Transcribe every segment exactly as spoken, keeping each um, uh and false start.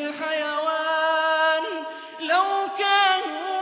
الْحَيَوَانِ لَوْ كَانُوا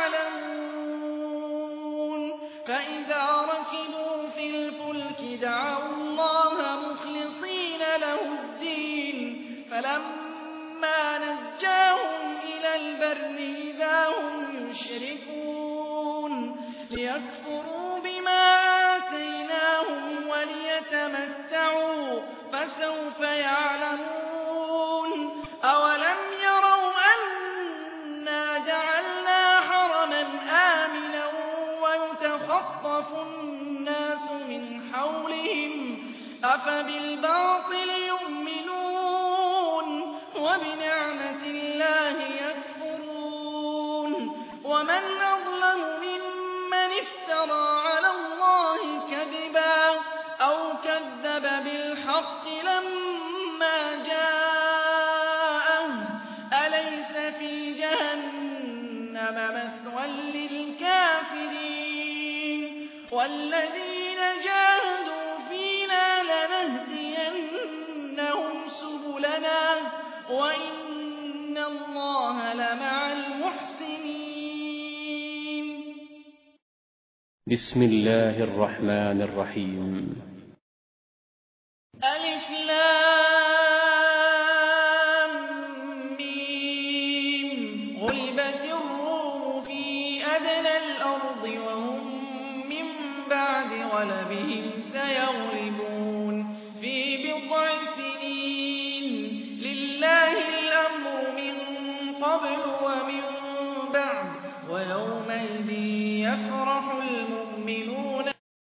يَعْلَمُونَ فَإِذَا رَكِبُوا فِي الْفُلْكِ دَعَوُا اللَّهَ مُخْلِصِينَ لَهُ الدِّينَ فَلَمَّا نَجَّاهُمْ إِلَى الْبَرِّ إِذَا هُمْ يُشْرِكُونَ لِيَكْفُرُوا بِمَا آتَيْنَاهُمْ وَلِيَتَمَتَّعُوا فَسَوْفَ يَعْلَمُونَ أَوَلَمْ يَرَوْا أَنَّا جَعَلْنَا حَرَمًا آمِنًا وَيُتَخَطَّفُ النَّاسُ مِنْ حَوْلِهِمْ أَفَبِالْبَاطِلِ يُؤْمِنُونَ وَبِنِعْمَةِ اللَّهِ يَكْفُرُونَ وَمَنْ أَظْلَمُ مِمَّنِ افْتَرَىٰ عَلَى اللَّهِ كَذِبًا أَوْ كَذَّبَ بِالْحَقِّ لَمَّا جَاءَهُ أَلَيْسَ فِي جَهَنَّمَ مَثْوًى لِّلْكَافِرِينَ وَالَّذِينَ جَاهَدُوا فِينَا لَنَهْدِيَنَّهُمْ سُبُلَنَا وَإِنَّ اللَّهَ لَمَعَ الْمُحْسِنِينَ. بسم الله الرحمن الرحيم. ألف لام ميم غلبت الروم في أدنى الأرض وهم من بعد غلبهم سيغلبون في بضع سنين لله الأمر من قبل ومن بعد ويومئذ يفرح المؤمنون